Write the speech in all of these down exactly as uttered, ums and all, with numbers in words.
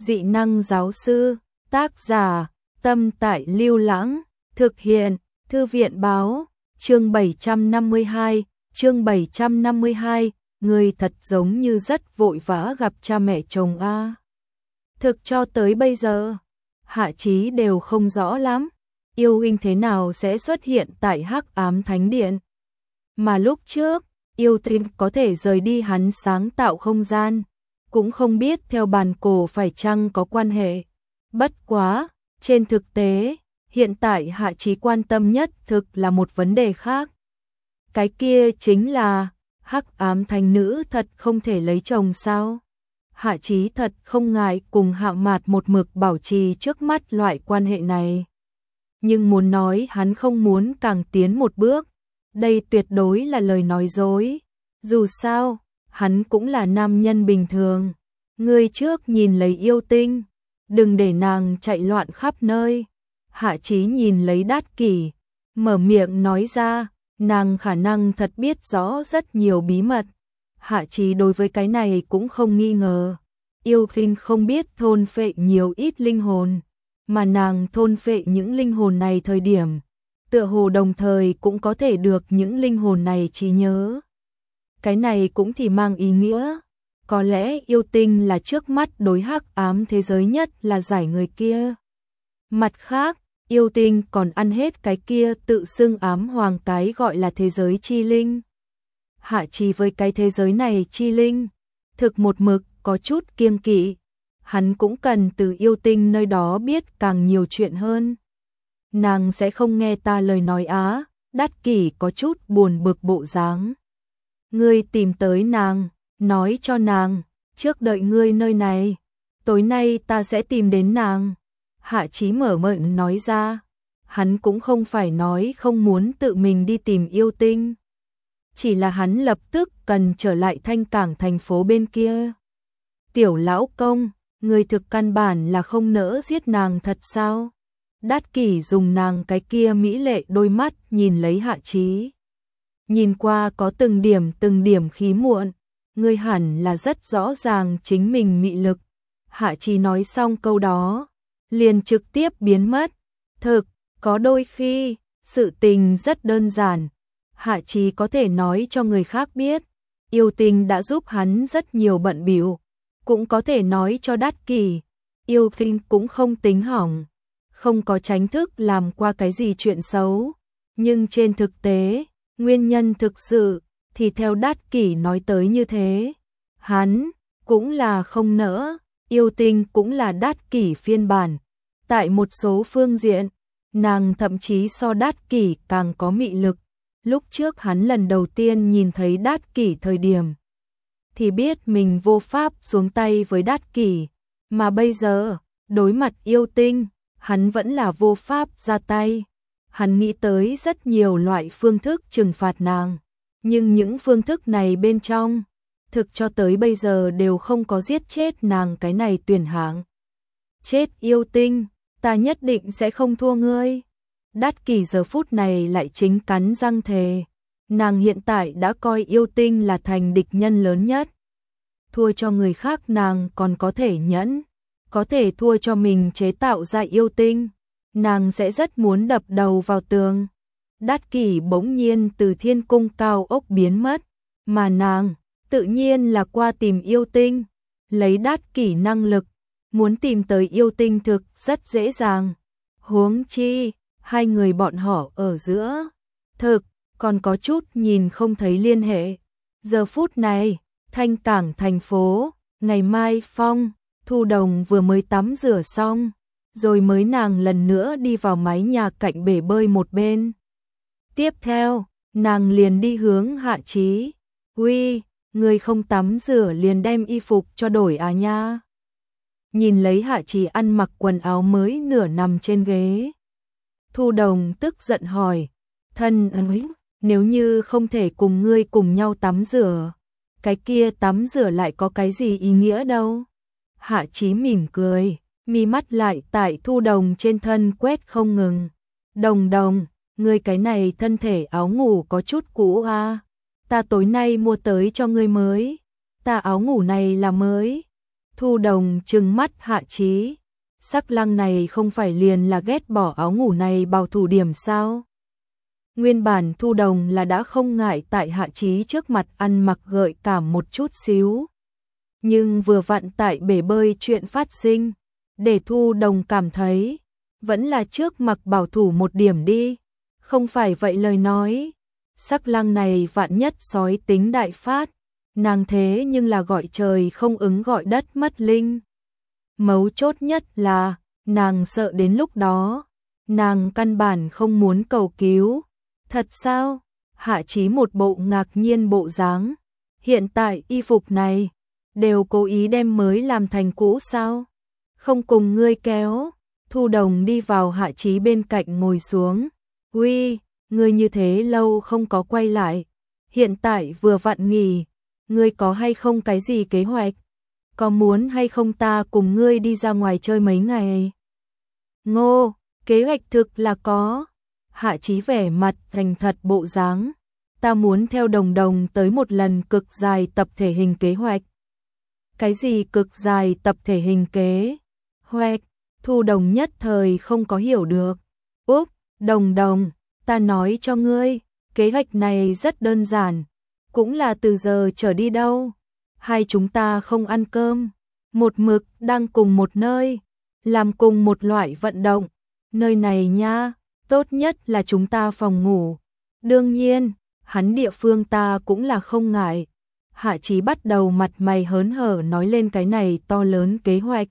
Dị năng giáo sư, tác giả, Tâm Tại Lưu Lãng, thực hiện, Thư viện báo, chương bảy trăm năm mươi hai, chương bảy trăm năm mươi hai, người thật giống như rất vội vã gặp cha mẹ chồng a. Thực cho tới bây giờ, Hạ Chí đều không rõ lắm, Yêu Tinh thế nào sẽ xuất hiện tại Hắc Ám Thánh Điện. Mà lúc trước, Yêu Tinh có thể rời đi hắn sáng tạo không gian, cũng không biết theo bàn cổ phải chăng có quan hệ. Bất quá, trên thực tế, hiện tại Hạ Chí quan tâm nhất thực là một vấn đề khác. Cái kia chính là, Hắc Ám Thánh Nữ thật không thể lấy chồng sao? Hạ Chí thật không ngại cùng Hạ Mạt một mực bảo trì trước mắt loại quan hệ này. Nhưng muốn nói hắn không muốn càng tiến một bước, đây tuyệt đối là lời nói dối. Dù sao, hắn cũng là nam nhân bình thường. Ngươi trước nhìn lấy Yêu Tinh, đừng để nàng chạy loạn khắp nơi. Hạ Chí nhìn lấy Đát Kỷ, mở miệng nói ra, nàng khả năng thật biết rõ rất nhiều bí mật. Hạ Chí đối với cái này cũng không nghi ngờ. Yêu Tinh không biết thôn phệ nhiều ít linh hồn, mà nàng thôn phệ những linh hồn này thời điểm, tựa hồ đồng thời cũng có thể được những linh hồn này trí nhớ. Cái này cũng thì mang ý nghĩa, có lẽ Yêu Tinh là trước mắt đối hắc ám thế giới nhất là giải người kia. Mặt khác, Yêu Tinh còn ăn hết cái kia tự xưng ám hoàng cái gọi là thế giới chi linh. Hạ Chí với cái thế giới này chi linh, thực một mực có chút kiêng kỵ, hắn cũng cần từ Yêu Tinh nơi đó biết càng nhiều chuyện hơn. Nàng sẽ không nghe ta lời nói á, Đát Kỷ có chút buồn bực bộ dáng. Ngươi tìm tới nàng, nói cho nàng, trước đợi ngươi nơi này, tối nay ta sẽ tìm đến nàng. Hạ Chí mở miệng nói ra, hắn cũng không phải nói không muốn tự mình đi tìm Yêu Tinh. Chỉ là hắn lập tức cần trở lại Thanh Cảng thành phố bên kia. Tiểu lão công, người thực căn bản là không nỡ giết nàng thật sao? Đát Kỷ dùng nàng cái kia mỹ lệ đôi mắt nhìn lấy Hạ Chí. Nhìn qua có từng điểm từng điểm khí muộn, ngươi hẳn là rất rõ ràng chính mình mị lực. Hạ Chí nói xong câu đó, liền trực tiếp biến mất. Thực, có đôi khi, sự tình rất đơn giản. Hạ Chí có thể nói cho người khác biết, Yêu Tinh đã giúp hắn rất nhiều bận bịu, cũng có thể nói cho Đát Kỷ, Yêu Tinh cũng không tính hỏng, không có tránh thức làm qua cái gì chuyện xấu. Nhưng trên thực tế, nguyên nhân thực sự thì theo Đát Kỷ nói tới như thế, hắn cũng là không nỡ. Yêu Tinh cũng là Đát Kỷ phiên bản. Tại một số phương diện, nàng thậm chí so Đát Kỷ càng có mị lực. Lúc trước hắn lần đầu tiên nhìn thấy Đát Kỷ thời điểm, thì biết mình vô pháp xuống tay với Đát Kỷ. Mà bây giờ, đối mặt Yêu Tinh, hắn vẫn là vô pháp ra tay. Hắn nghĩ tới rất nhiều loại phương thức trừng phạt nàng. Nhưng những phương thức này bên trong, thực cho tới bây giờ đều không có giết chết nàng cái này tuyển hạng. Chết Yêu Tinh, ta nhất định sẽ không thua ngươi. Đát Kỷ giờ phút này lại chính cắn răng thề. Nàng hiện tại đã coi Yêu Tinh là thành địch nhân lớn nhất. Thua cho người khác nàng còn có thể nhẫn, có thể thua cho mình chế tạo ra Yêu Tinh, nàng sẽ rất muốn đập đầu vào tường. Đát Kỷ bỗng nhiên từ thiên cung cao ốc biến mất, mà nàng tự nhiên là qua tìm Yêu Tinh. Lấy Đát Kỷ năng lực, muốn tìm tới Yêu Tinh thực rất dễ dàng. Huống chi, hai người bọn họ ở giữa, thực, còn có chút nhìn không thấy liên hệ. Giờ phút này, Thanh Cảng thành phố, ngày mai Phong, Thu Đồng vừa mới tắm rửa xong, rồi mới nàng lần nữa đi vào mái nhà cạnh bể bơi một bên. Tiếp theo, nàng liền đi hướng Hạ Chí. Uy, người không tắm rửa liền đem y phục cho đổi à nha. Nhìn lấy Hạ Chí ăn mặc quần áo mới nửa nằm trên ghế, Thu Đồng tức giận hỏi, thân ơi, nếu như không thể cùng ngươi cùng nhau tắm rửa, cái kia tắm rửa lại có cái gì ý nghĩa đâu. Hạ Chí mỉm cười, mi mắt lại tại Thu Đồng trên thân quét không ngừng. Đồng Đồng, ngươi cái này thân thể áo ngủ có chút cũ à, ta tối nay mua tới cho ngươi mới. Ta áo ngủ này là mới. Thu Đồng trừng mắt Hạ Chí. Sắc Lang này không phải liền là ghét bỏ áo ngủ này bảo thủ điểm sao? Nguyên bản Thu Đồng là đã không ngại tại Hạ Chí trước mặt ăn mặc gợi cảm một chút xíu. Nhưng vừa vặn tại bể bơi chuyện phát sinh, để Thu Đồng cảm thấy, vẫn là trước mặc bảo thủ một điểm đi. Không phải vậy lời nói, Sắc Lang này vạn nhất sói tính đại phát, nàng thế nhưng là gọi trời không ứng gọi đất mất linh. Mấu chốt nhất là, nàng sợ đến lúc đó, nàng căn bản không muốn cầu cứu. Thật sao? Hạ Chí một bộ ngạc nhiên bộ dáng. Hiện tại y phục này, đều cố ý đem mới làm thành cũ sao? Không cùng ngươi kéo. Thu Đồng đi vào Hạ Chí bên cạnh ngồi xuống. Uy, ngươi như thế lâu không có quay lại. Hiện tại vừa vặn nghỉ, ngươi có hay không cái gì kế hoạch? Có muốn hay không ta cùng ngươi đi ra ngoài chơi mấy ngày? Ngô, kế hoạch thực là có. Hạ Chí vẻ mặt thành thật bộ dáng. Ta muốn theo Đồng Đồng tới một lần cực dài tập thể hình kế hoạch. Cái gì cực dài tập thể hình kế hoạch? Thu Đồng nhất thời không có hiểu được. Úp, Đồng Đồng, ta nói cho ngươi, kế hoạch này rất đơn giản. Cũng là từ giờ trở đi đâu. Hai chúng ta không ăn cơm. Một mực đang cùng một nơi. Làm cùng một loại vận động. Nơi này nha, tốt nhất là chúng ta phòng ngủ. Đương nhiên, hắn địa phương ta cũng là không ngại. Hạ Chí bắt đầu mặt mày hớn hở nói lên cái này to lớn kế hoạch.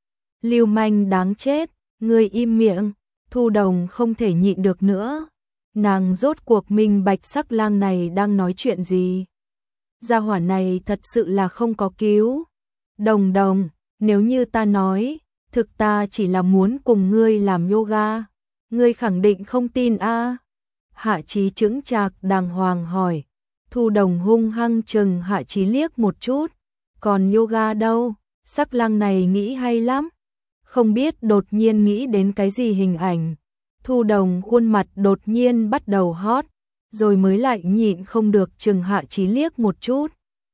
Lưu manh đáng chết, ngươi im miệng. Thu Đồng không thể nhịn được nữa. Nàng rốt cuộc minh bạch Sắc Lang này đang nói chuyện gì. Gia hỏa này thật sự là không có cứu. Đồng Đồng, nếu như ta nói, thực ta chỉ là muốn cùng ngươi làm yoga, ngươi khẳng định không tin a? À? Hạ Chí chững chạc đàng hoàng hỏi. Thu Đồng hung hăng chừng Hạ Chí liếc một chút. Còn yoga đâu? Sắc Lang này nghĩ hay lắm. Không biết đột nhiên nghĩ đến cái gì hình ảnh. Thu Đồng khuôn mặt đột nhiên bắt đầu hot, rồi mới lại nhịn không được chừng Hạ Chí liếc một chút.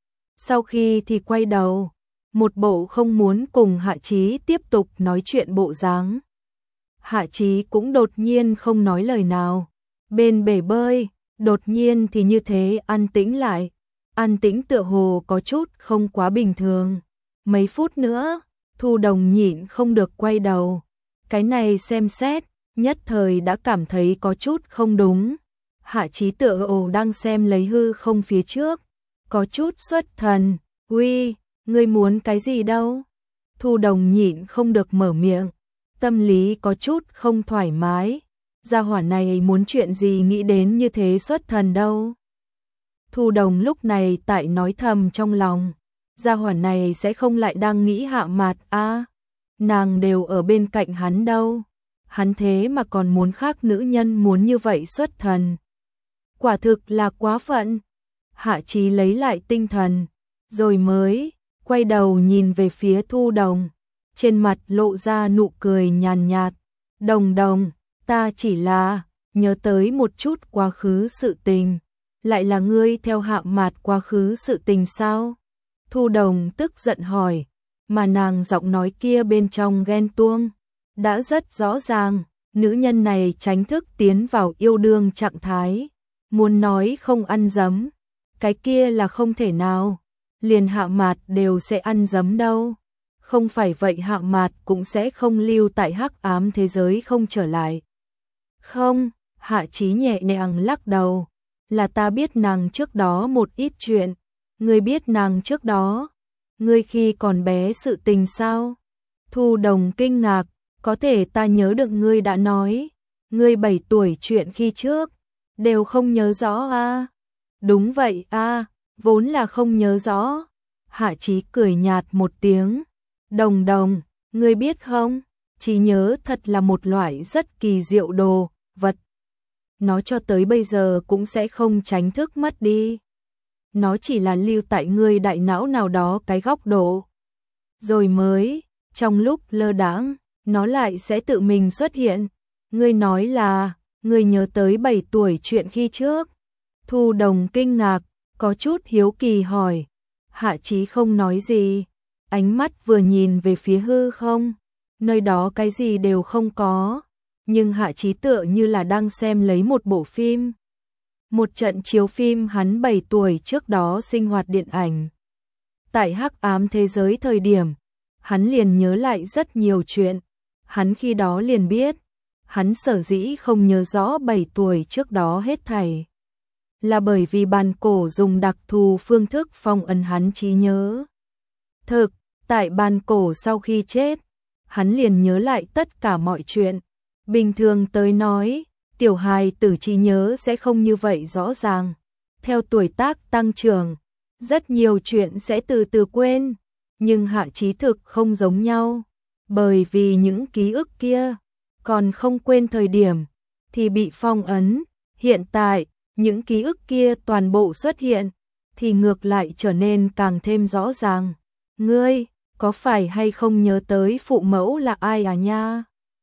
Sau khi thì quay đầu, một bộ không muốn cùng Hạ Chí tiếp tục nói chuyện bộ dáng. Hạ Chí cũng đột nhiên không nói lời nào. Bên bể bơi, đột nhiên thì như thế an tĩnh lại. An tĩnh tựa hồ có chút không quá bình thường. Mấy phút nữa, Thu Đồng nhịn không được quay đầu. Cái này xem xét, nhất thời đã cảm thấy có chút không đúng. Hạ Chí tựa hồ đang xem lấy hư không phía trước. Có chút xuất thần. Uy, ngươi muốn cái gì đâu? Thu Đồng nhịn không được mở miệng. Tâm lý có chút không thoải mái. Gia hỏa này muốn chuyện gì nghĩ đến như thế xuất thần đâu. Thu Đồng lúc này tại nói thầm trong lòng. Gia hỏa này sẽ không lại đang nghĩ Hạ Mạt a? À, nàng đều ở bên cạnh hắn đâu. Hắn thế mà còn muốn khác nữ nhân muốn như vậy xuất thần. Quả thực là quá phận. Hạ Chí lấy lại tinh thần, rồi mới quay đầu nhìn về phía Thu Đồng. Trên mặt lộ ra nụ cười nhàn nhạt. Đồng Đồng, ta chỉ là nhớ tới một chút quá khứ sự tình. Lại là ngươi theo Hạ Mạt quá khứ sự tình sao? Thu Đồng tức giận hỏi, mà nàng giọng nói kia bên trong ghen tuông. Đã rất rõ ràng, nữ nhân này tránh thức tiến vào yêu đương trạng thái. Muốn nói không ăn dấm, cái kia là không thể nào. Liền Hạ Mạt đều sẽ ăn dấm đâu. Không phải vậy Hạ Mạt cũng sẽ không lưu tại hắc ám thế giới không trở lại. Không, Hạ Chí nhẹ nhàng lắc đầu. Là ta biết nàng trước đó một ít chuyện. Ngươi biết nàng trước đó, ngươi khi còn bé sự tình sao? Thu Đồng kinh ngạc, có thể ta nhớ được ngươi đã nói, ngươi bảy tuổi chuyện khi trước, đều không nhớ rõ a? À? Đúng vậy a, à, vốn là không nhớ rõ. Hạ Chí cười nhạt một tiếng. Đồng Đồng, ngươi biết không, trí nhớ thật là một loại rất kỳ diệu đồ vật. Nó cho tới bây giờ cũng sẽ không tránh thức mất đi. Nó chỉ là lưu tại ngươi đại não nào đó cái góc độ. Rồi mới, trong lúc lơ đãng, nó lại sẽ tự mình xuất hiện. Ngươi nói là, ngươi nhớ tới bảy tuổi chuyện khi trước. Thu Đồng kinh ngạc, có chút hiếu kỳ hỏi. Hạ Chí không nói gì. ánh mắt vừa nhìn về phía hư không, nơi đó cái gì đều không có, nhưng Hạ Chí tựa như là đang xem lấy một bộ phim. Một trận chiếu phim hắn bảy tuổi trước đó sinh hoạt điện ảnh. Tại hắc ám thế giới thời điểm, hắn liền nhớ lại rất nhiều chuyện, hắn khi đó liền biết, hắn sở dĩ không nhớ rõ bảy tuổi trước đó hết thảy. Là bởi vì bàn cổ dùng đặc thù phương thức phong ấn hắn trí nhớ. Thực, tại bàn cổ sau khi chết, hắn liền nhớ lại tất cả mọi chuyện. Bình thường tới nói, tiểu hài tử trí nhớ sẽ không như vậy rõ ràng. Theo tuổi tác tăng trưởng, rất nhiều chuyện sẽ từ từ quên, nhưng Hạ Chí thực không giống nhau, bởi vì những ký ức kia còn không quên thời điểm thì bị phong ấn, hiện tại những ký ức kia toàn bộ xuất hiện thì ngược lại trở nên càng thêm rõ ràng. Ngươi có phải hay không nhớ tới phụ mẫu là ai à nha?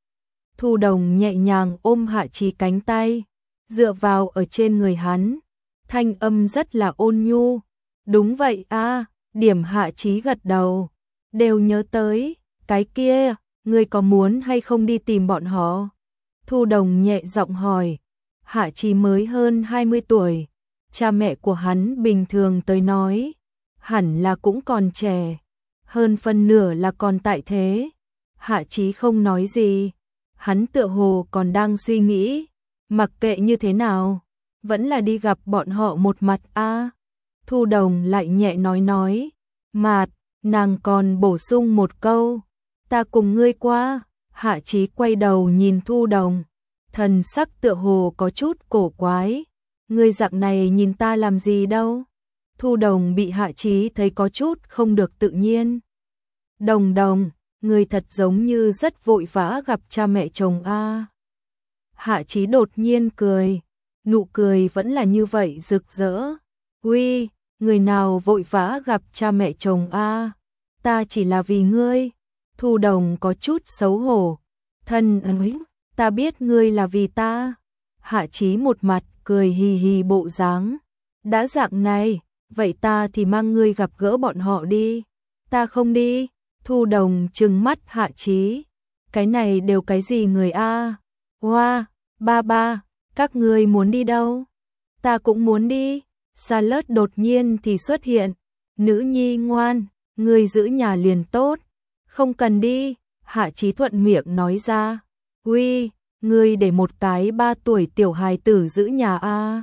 Thu Đồng nhẹ nhàng ôm Hạ Chí cánh tay, dựa vào ở trên người hắn, thanh âm rất là ôn nhu. Đúng vậy a, điểm Hạ Chí gật đầu, đều nhớ tới, cái kia, ngươi có muốn hay không đi tìm bọn họ? Thu Đồng nhẹ giọng hỏi, Hạ Chí mới hơn hai mươi tuổi, cha mẹ của hắn bình thường tới nói, hẳn là cũng còn trẻ, hơn phân nửa là còn tại thế. Hạ Chí không nói gì, hắn tựa hồ còn đang suy nghĩ, mặc kệ như thế nào, vẫn là đi gặp bọn họ một mặt a. Thu Đồng lại nhẹ nói nói, mạt, nàng còn bổ sung một câu, ta cùng ngươi qua. Hạ Chí quay đầu nhìn Thu Đồng, thần sắc tựa hồ có chút cổ quái, ngươi dạng này nhìn ta làm gì đâu? Thu Đồng bị Hạ Chí thấy có chút không được tự nhiên. Đồng Đồng, ngươi thật giống như rất vội vã gặp cha mẹ chồng a. Hạ Chí đột nhiên cười, nụ cười vẫn là như vậy rực rỡ. Uy, người nào vội vã gặp cha mẹ chồng a? Ta chỉ là vì ngươi. Thu Đồng có chút xấu hổ. Thân ơi, ta biết ngươi là vì ta. Hạ Chí một mặt cười hì hì bộ dáng. Đã dạng này, vậy ta thì mang ngươi gặp gỡ bọn họ đi. Ta không đi. Thu Đồng trừng mắt Hạ Chí. Cái này đều cái gì người a? Hoa, wow, ba ba, các ngươi muốn đi đâu? Ta cũng muốn đi. Salad đột nhiên thì xuất hiện. Nữ nhi ngoan, ngươi giữ nhà liền tốt. Không cần đi. Hạ Chí thuận miệng nói ra. Uy, ngươi để một cái ba tuổi tiểu hài tử giữ nhà a.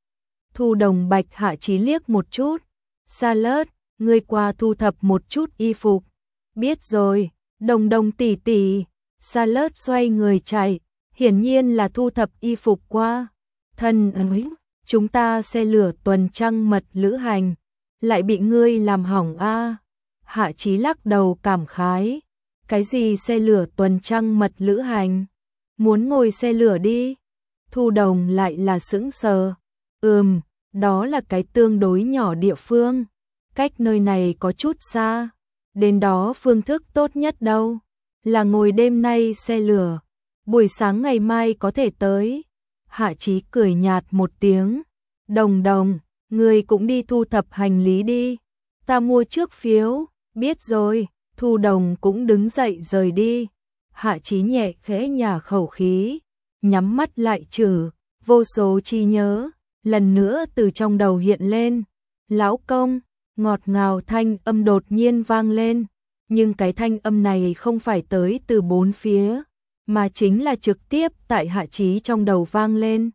Thu Đồng bạch Hạ Chí liếc một chút. Salad, ngươi qua thu thập một chút y phục. Biết rồi, Đồng Đồng tỷ tỷ. Salad xoay người chạy, hiển nhiên là thu thập y phục qua. Thân ơi, chúng ta xe lửa tuần trăng mật lữ hành, lại bị ngươi làm hỏng a. Hạ Chí lắc đầu cảm khái. Cái gì xe lửa tuần trăng mật lữ hành? Muốn ngồi xe lửa đi? Thu Đồng lại là sững sờ. Ừm, đó là cái tương đối nhỏ địa phương, cách nơi này có chút xa. Đến đó phương thức tốt nhất đâu là ngồi đêm nay xe lửa, buổi sáng ngày mai có thể tới. Hạ Chí cười nhạt một tiếng. Đồng Đồng, ngươi cũng đi thu thập hành lý đi. Ta mua trước phiếu. Biết rồi. Thu Đồng cũng đứng dậy rời đi. Hạ Chí nhẹ khẽ nhả khẩu khí, nhắm mắt lại trừ, vô số chi nhớ lần nữa từ trong đầu hiện lên. Lão công, ngọt ngào thanh âm đột nhiên vang lên, nhưng cái thanh âm này không phải tới từ bốn phía, mà chính là trực tiếp tại Hạ Chí trong đầu vang lên.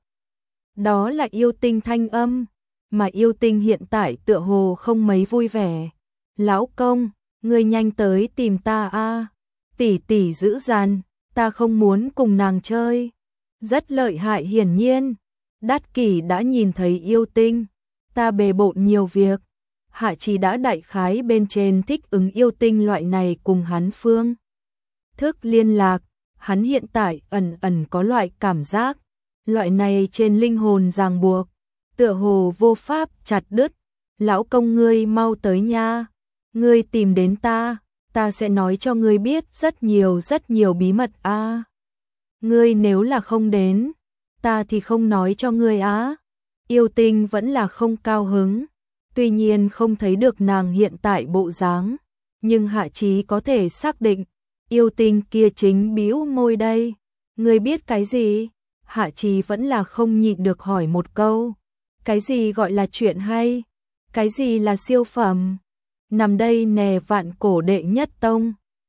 Đó là Yêu Tinh thanh âm, mà Yêu Tinh hiện tại tựa hồ không mấy vui vẻ. Lão công, ngươi nhanh tới tìm ta a. Tỷ tỷ dữ dằn, ta không muốn cùng nàng chơi. Rất lợi hại hiển nhiên. Đát Kỷ đã nhìn thấy Yêu Tinh, ta bề bộn nhiều việc. Hạ Chí đã đại khái bên trên thích ứng Yêu Tinh loại này cùng hắn phương thức liên lạc, hắn hiện tại ẩn ẩn có loại cảm giác, loại này trên linh hồn ràng buộc, tựa hồ vô pháp chặt đứt. Lão công ngươi mau tới nha, ngươi tìm đến ta, ta sẽ nói cho ngươi biết rất nhiều rất nhiều bí mật a. À, ngươi nếu là không đến, ta thì không nói cho ngươi á. Yêu Tinh vẫn là không cao hứng, tuy nhiên không thấy được nàng hiện tại bộ dáng, nhưng Hạ Chí có thể xác định, yêu tinh kia chính bĩu môi đây. Ngươi biết cái gì? Hạ Chí vẫn là không nhịn được hỏi một câu. Cái gì gọi là chuyện hay? Cái gì là siêu phẩm? Nằm đây nè vạn cổ đệ nhất tông.